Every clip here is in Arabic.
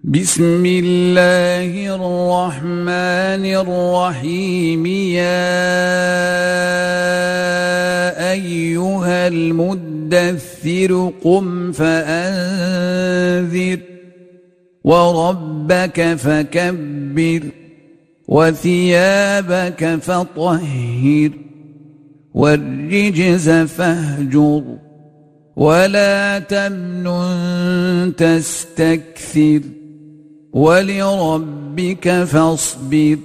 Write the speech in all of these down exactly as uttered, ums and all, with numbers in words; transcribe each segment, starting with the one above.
بسم الله الرحمن الرحيم. يا أيها المدثر قم فأنذر وربك فكبر وثيابك فطهر والرجز فاهجر ولا تمنن تستكثر ولربك فاصبر.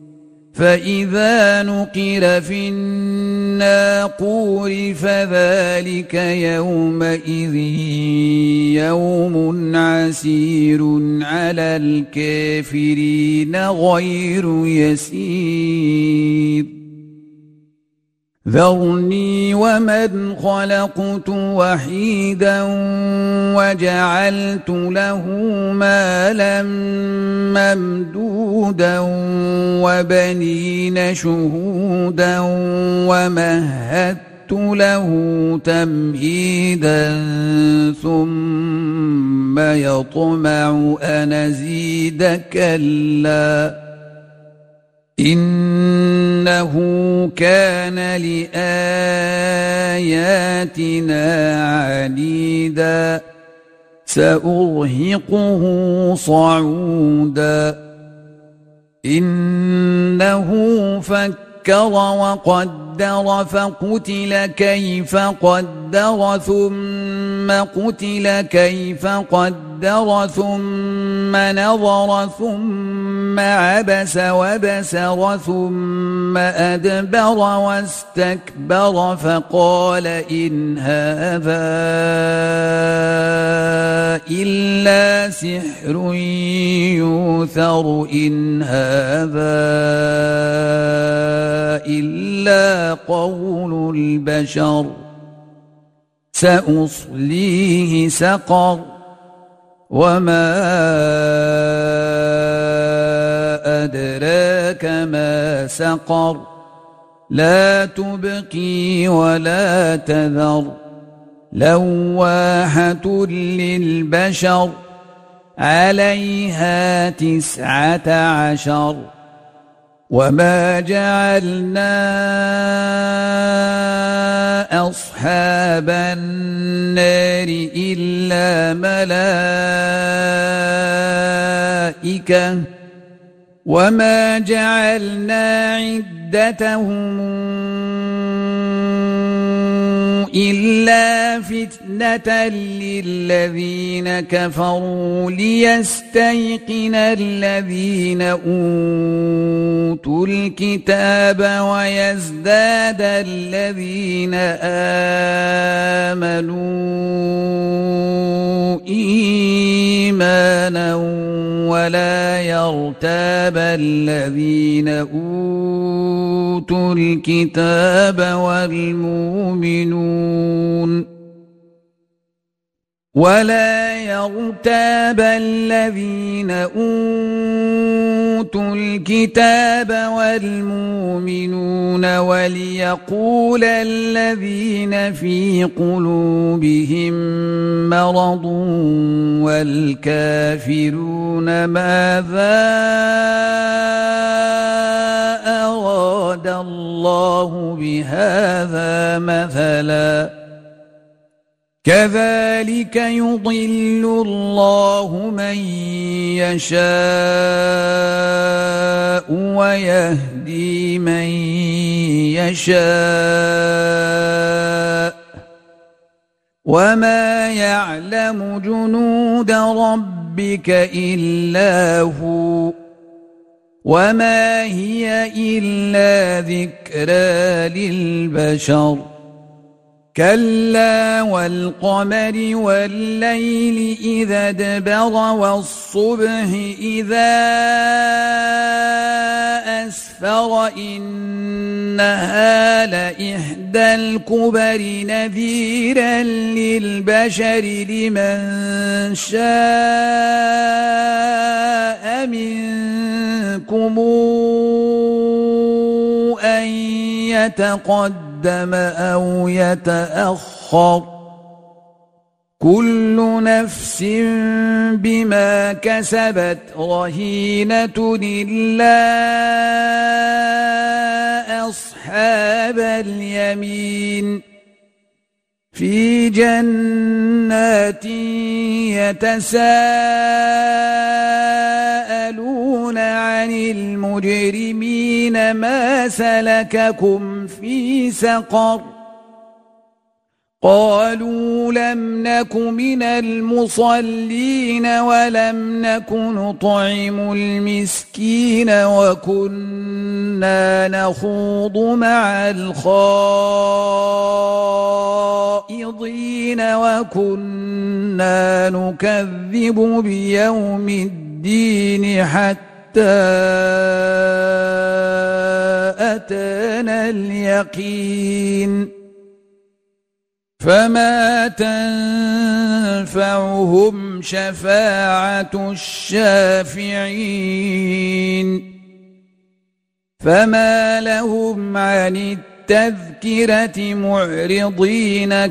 فإذا نقر في الناقور فذلك يومئذ يوم عسير على الكافرين غير يسير. ذرني ومن خلقت وحيدا وجعلت له مالا ممدودا وبنين شهودا ومهدت له تمهيدا ثم يطمع أن أزيد كلا إنه كان لآياتنا عنيدا سأرهقه صعودا. إنه فكر وقدر فقتل كيف قدر ثم قتل كيف قدر ثم نظر ثم عبس وبسر ثم أدبر واستكبر فقال إن هذا إلا سحر يؤثر إن هذا إلا قول البشر سأصليه سقر وما أدراك ما سقر لا تبقي ولا تذر لواحة للبشر عليها تسعة عشر. وما جعلنا أصحاب النار إلا ملائكة وما جعلنا عدتهم إلا فتنة للذين كفروا ليستيقن الذين أوتوا الكتاب ويزداد الذين آمنوا إيمانا ولا يرتاب الذين أوتوا الكتاب والمؤمنون ولا يرتاب الذين أوتوا الكتاب والمؤمنون وليقول الذين في قلوبهم مرض والكافرون ماذا أراد الله بهذا مثلا كذلك يضل الله من يشاء ويهدي من يشاء وما يعلم جنود ربك إلا هو وما هي إلا ذكرى للبشر. كلا والقمر والليل إذا ادبر والصبح إذا أسفر إنها لإحدى الكبر نذيرا للبشر لمن شاء منكم أن يتقدم أو يتأخر كل نفس بما كسبت رهينة إلا أصحاب اليمين في جنات يتساءلون عن المجرمين ما سلككم في سقر قالوا لم نك من المصلين ولم نك نطعم المسكين وكنا نخوض مع الخائضين وكنا نكذب بيوم الدين حتى أتانا اليقين فما تنفعهم شفاعة الشافعين فما لهم عن التذكرة معرضين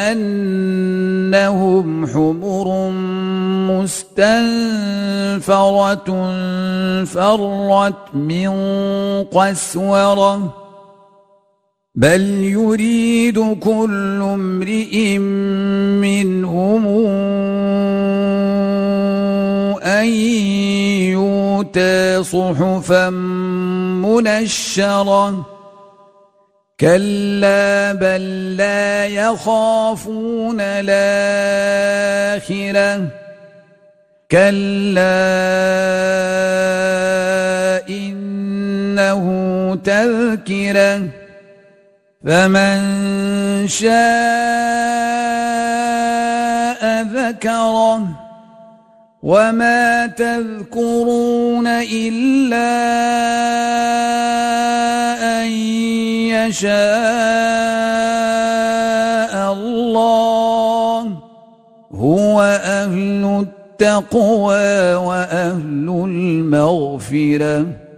كأنهم حمر مستنفرة فرت من قسورة بل يريد كل امرئ منهم أن يؤتى صحفا منشرة كلا بل لا يخافون الآخرة كلا إنه تذكرة فمن شاء ذكره وما تذكرون إلا أن يشاء الله هو أهل التقوى وأهل المغفرة